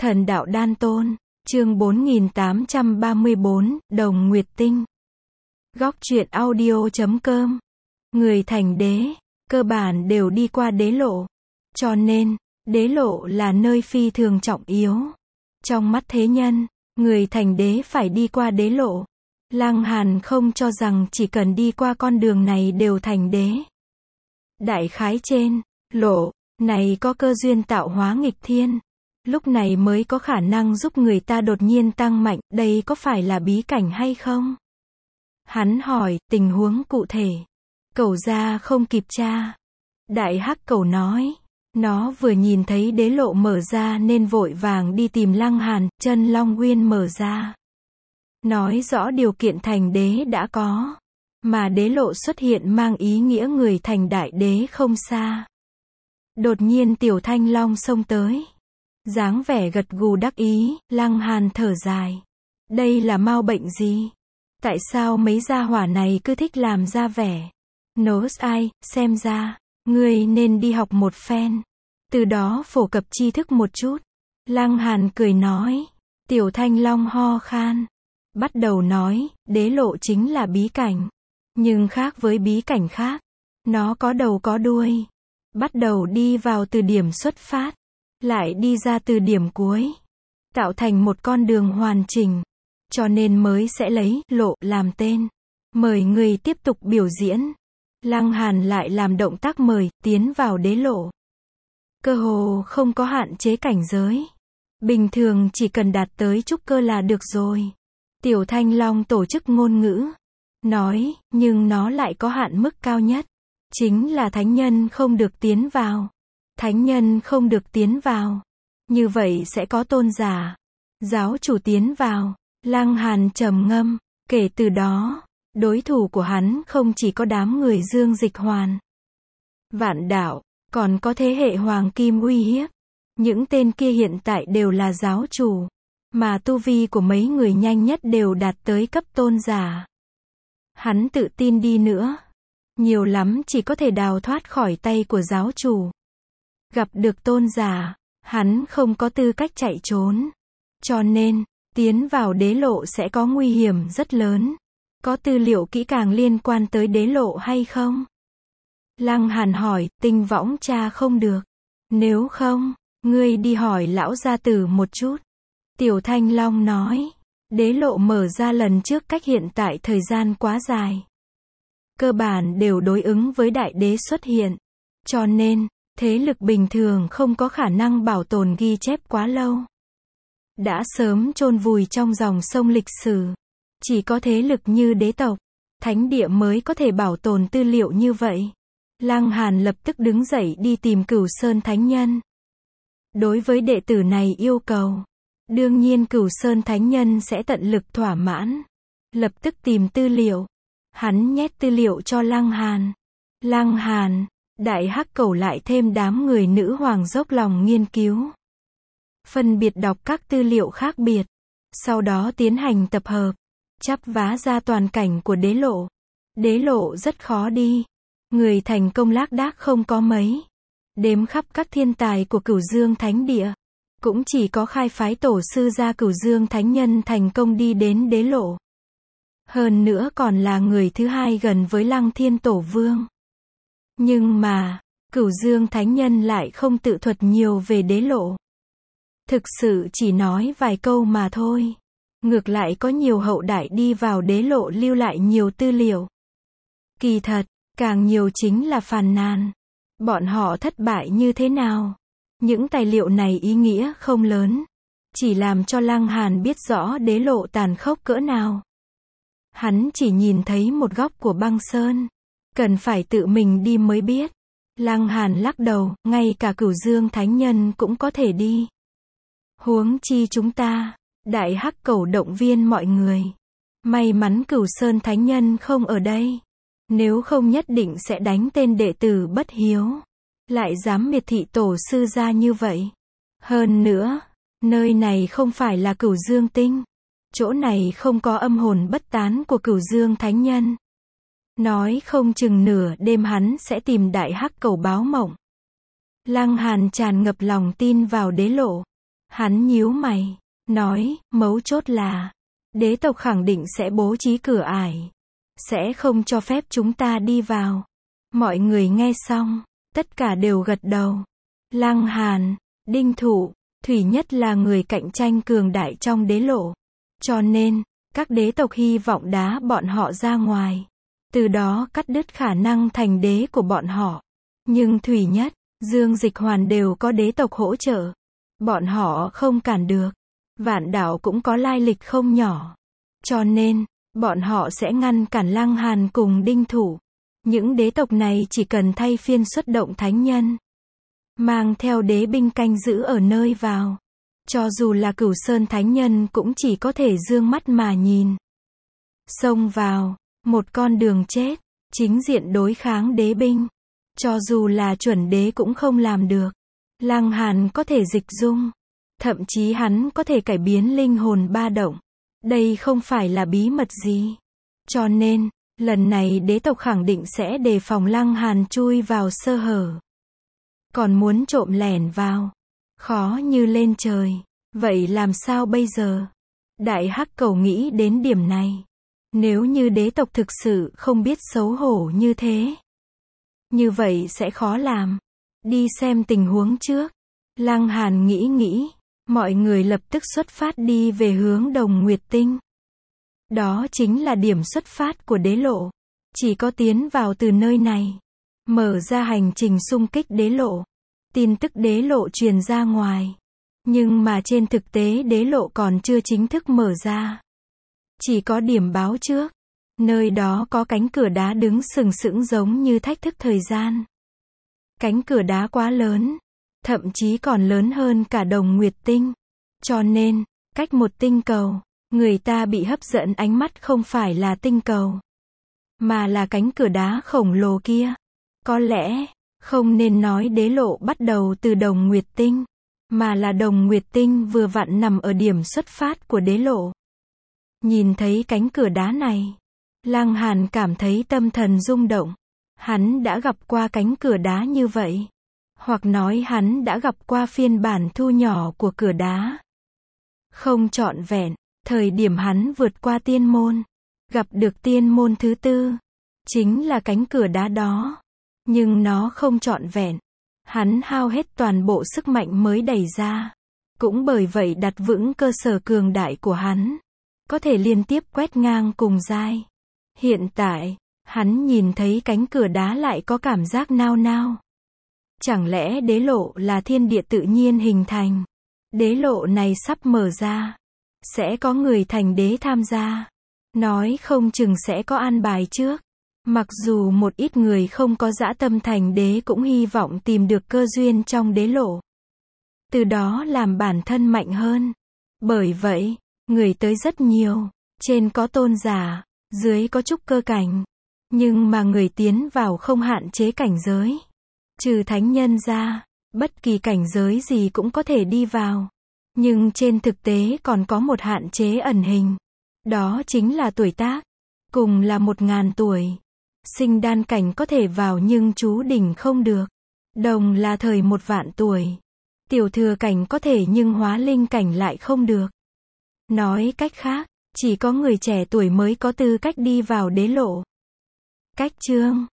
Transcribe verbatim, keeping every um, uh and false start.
Thần đạo đan tôn, chương bốn nghìn tám trăm ba mươi bốn, Đồng Nguyệt Tinh. Góc truyện audio chấm com. Người thành đế, cơ bản đều đi qua đế lộ. Cho nên, đế lộ là nơi phi thường trọng yếu. Trong mắt thế nhân, người thành đế phải đi qua đế lộ. Lăng Hàn không cho rằng chỉ cần đi qua con đường này đều thành đế. Đại khái trên, lộ, này có cơ duyên tạo hóa nghịch thiên. Lúc này mới có khả năng giúp người ta đột nhiên tăng mạnh, đây có phải là bí cảnh hay không? Hắn hỏi, tình huống cụ thể. Cẩu gia không kịp tra. Đại hắc cẩu nói, nó vừa nhìn thấy đế lộ mở ra nên vội vàng đi tìm Lăng Hàn, chân long nguyên mở ra. Nói rõ điều kiện thành đế đã có. Mà đế lộ xuất hiện mang ý nghĩa người thành đại đế không xa. Đột nhiên tiểu thanh long xông tới. Dáng vẻ gật gù đắc ý, Lăng Hàn thở dài. Đây là mau bệnh gì? Tại sao mấy gia hỏa này cứ thích làm ra vẻ? Nose ai, xem ra, ngươi nên đi học một phen. Từ đó phổ cập tri thức một chút. Lăng Hàn cười nói. Tiểu thanh long ho khan. Bắt đầu nói, đế lộ chính là bí cảnh. Nhưng khác với bí cảnh khác. Nó có đầu có đuôi. Bắt đầu đi vào từ điểm xuất phát. Lại đi ra từ điểm cuối. Tạo thành một con đường hoàn chỉnh. Cho nên mới sẽ lấy lộ làm tên. Mời người tiếp tục biểu diễn. Lăng Hàn lại làm động tác mời, tiến vào đế lộ. Cơ hồ không có hạn chế cảnh giới. Bình thường chỉ cần đạt tới trúc cơ là được rồi. Tiểu Thanh Long tổ chức ngôn ngữ. Nói, nhưng nó lại có hạn mức cao nhất. Chính là thánh nhân không được tiến vào. Thánh nhân không được tiến vào. Như vậy sẽ có tôn giả. Giáo chủ tiến vào. Lăng Hàn trầm ngâm. Kể từ đó, đối thủ của hắn không chỉ có đám người Dương Dịch Hoàn, Vạn Đạo, còn có thế hệ Hoàng Kim uy hiếp. Những tên kia hiện tại đều là giáo chủ. Mà tu vi của mấy người nhanh nhất đều đạt tới cấp tôn giả. Hắn tự tin đi nữa. Nhiều lắm chỉ có thể đào thoát khỏi tay của giáo chủ. Gặp được tôn giả, hắn không có tư cách chạy trốn. Cho nên, tiến vào đế lộ sẽ có nguy hiểm rất lớn. Có tư liệu kỹ càng liên quan tới đế lộ hay không? Lăng Hàn hỏi, tinh võng tra không được. Nếu không, ngươi đi hỏi lão gia tử một chút. Tiểu Thanh Long nói, đế lộ mở ra lần trước cách hiện tại thời gian quá dài. Cơ bản đều đối ứng với đại đế xuất hiện. Cho nên, thế lực bình thường không có khả năng bảo tồn ghi chép quá lâu. Đã sớm chôn vùi trong dòng sông lịch sử. Chỉ có thế lực như đế tộc, thánh địa mới có thể bảo tồn tư liệu như vậy. Lăng Hàn lập tức đứng dậy đi tìm Cửu Sơn Thánh Nhân. Đối với đệ tử này yêu cầu, đương nhiên Cửu Sơn Thánh Nhân sẽ tận lực thỏa mãn. Lập tức tìm tư liệu. Hắn nhét tư liệu cho Lăng Hàn. Lăng Hàn, đại hắc cẩu lại thêm đám người nữ hoàng dốc lòng nghiên cứu. Phân biệt đọc các tư liệu khác biệt. Sau đó tiến hành tập hợp. Chắp vá ra toàn cảnh của đế lộ. Đế lộ rất khó đi. Người thành công lác đác không có mấy. Đếm khắp các thiên tài của Cửu Dương Thánh Địa. Cũng chỉ có khai phái tổ sư gia Cửu Dương Thánh Nhân thành công đi đến đế lộ. Hơn nữa còn là người thứ hai gần với Lăng Thiên Tổ Vương. Nhưng mà, Cửu Dương Thánh Nhân lại không tự thuật nhiều về đế lộ. Thực sự chỉ nói vài câu mà thôi. Ngược lại có nhiều hậu đại đi vào đế lộ lưu lại nhiều tư liệu. Kỳ thật, càng nhiều chính là phàn nàn. Bọn họ thất bại như thế nào? Những tài liệu này ý nghĩa không lớn. Chỉ làm cho Lăng Hàn biết rõ đế lộ tàn khốc cỡ nào. Hắn chỉ nhìn thấy một góc của băng sơn. Cần phải tự mình đi mới biết. Lăng Hàn lắc đầu, ngay cả Cửu Dương Thánh Nhân cũng có thể đi. Huống chi chúng ta. Đại hắc cẩu động viên mọi người. May mắn Cửu Sơn Thánh Nhân không ở đây. Nếu không nhất định sẽ đánh tên đệ tử bất hiếu. Lại dám miệt thị tổ sư gia như vậy. Hơn nữa, nơi này không phải là Cửu Dương Tinh. Chỗ này không có âm hồn bất tán của Cửu Dương Thánh Nhân. Nói không chừng nửa đêm hắn sẽ tìm đại hắc cẩu báo mộng. Lăng Hàn tràn ngập lòng tin vào đế lộ. Hắn nhíu mày, nói, mấu chốt là, đế tộc khẳng định sẽ bố trí cửa ải, sẽ không cho phép chúng ta đi vào. Mọi người nghe xong, tất cả đều gật đầu. Lăng Hàn, Đinh Thụ, Thủy Nhất là người cạnh tranh cường đại trong đế lộ. Cho nên, các đế tộc hy vọng đá bọn họ ra ngoài. Từ đó cắt đứt khả năng thành đế của bọn họ. Nhưng Thủy Nhất, Dương Dịch Hoàn đều có đế tộc hỗ trợ. Bọn họ không cản được. Vạn Đảo cũng có lai lịch không nhỏ. Cho nên, bọn họ sẽ ngăn cản Lăng Hàn cùng Đinh Thụ. Những đế tộc này chỉ cần thay phiên xuất động thánh nhân. Mang theo đế binh canh giữ ở nơi vào. Cho dù là Cửu Sơn thánh nhân cũng chỉ có thể dương mắt mà nhìn. Xông vào, một con đường chết, chính diện đối kháng đế binh. Cho dù là chuẩn đế cũng không làm được. Lăng Hàn có thể dịch dung. Thậm chí hắn có thể cải biến linh hồn ba động. Đây không phải là bí mật gì. Cho nên, lần này đế tộc khẳng định sẽ đề phòng Lăng Hàn chui vào sơ hở. Còn muốn trộm lẻn vào. Khó như lên trời. Vậy làm sao bây giờ? Đại Hắc Cầu nghĩ đến điểm này. Nếu như đế tộc thực sự không biết xấu hổ như thế. Như vậy sẽ khó làm. Đi xem tình huống trước. Lăng Hàn nghĩ nghĩ. Mọi người lập tức xuất phát đi về hướng Đồng Nguyệt Tinh. Đó chính là điểm xuất phát của đế lộ. Chỉ có tiến vào từ nơi này. Mở ra hành trình xung kích đế lộ. Tin tức đế lộ truyền ra ngoài. Nhưng mà trên thực tế đế lộ còn chưa chính thức mở ra. Chỉ có điểm báo trước. Nơi đó có cánh cửa đá đứng sừng sững giống như thách thức thời gian. Cánh cửa đá quá lớn. Thậm chí còn lớn hơn cả Đồng Nguyệt Tinh. Cho nên, cách một tinh cầu, người ta bị hấp dẫn ánh mắt không phải là tinh cầu. Mà là cánh cửa đá khổng lồ kia. Có lẽ, không nên nói đế lộ bắt đầu từ Đồng Nguyệt Tinh. Mà là Đồng Nguyệt Tinh vừa vặn nằm ở điểm xuất phát của đế lộ. Nhìn thấy cánh cửa đá này. Lăng Hàn cảm thấy tâm thần rung động. Hắn đã gặp qua cánh cửa đá như vậy. Hoặc nói hắn đã gặp qua phiên bản thu nhỏ của cửa đá. Không trọn vẹn, thời điểm hắn vượt qua tiên môn. Gặp được tiên môn thứ tư. Chính là cánh cửa đá đó. Nhưng nó không trọn vẹn. Hắn hao hết toàn bộ sức mạnh mới đẩy ra. Cũng bởi vậy đặt vững cơ sở cường đại của hắn. Có thể liên tiếp quét ngang cùng giai. Hiện tại, hắn nhìn thấy cánh cửa đá lại có cảm giác nao nao. Chẳng lẽ đế lộ là thiên địa tự nhiên hình thành? Đế lộ này sắp mở ra. Sẽ có người thành đế tham gia. Nói không chừng sẽ có an bài trước. Mặc dù một ít người không có dã tâm thành đế cũng hy vọng tìm được cơ duyên trong đế lộ. Từ đó làm bản thân mạnh hơn. Bởi vậy, người tới rất nhiều. Trên có tôn giả, dưới có trúc cơ cảnh. Nhưng mà người tiến vào không hạn chế cảnh giới. Trừ thánh nhân ra, bất kỳ cảnh giới gì cũng có thể đi vào. Nhưng trên thực tế còn có một hạn chế ẩn hình. Đó chính là tuổi tác. Cùng là một ngàn tuổi. Sinh đan cảnh có thể vào nhưng chú đỉnh không được. Đồng là thời một vạn tuổi. Tiểu thừa cảnh có thể nhưng hóa linh cảnh lại không được. Nói cách khác, chỉ có người trẻ tuổi mới có tư cách đi vào đế lộ. Cách chương